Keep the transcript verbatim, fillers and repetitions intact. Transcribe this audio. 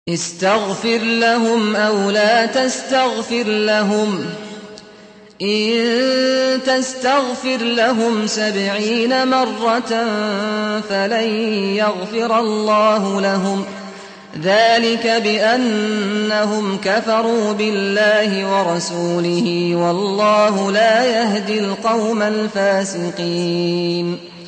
استغفر لهم أو لا تستغفر لهم إن تستغفر لهم سبعين مرة فلن يغفر الله لهم ذلك بأنهم كفروا بالله ورسوله والله لا يهدي القوم الفاسقين.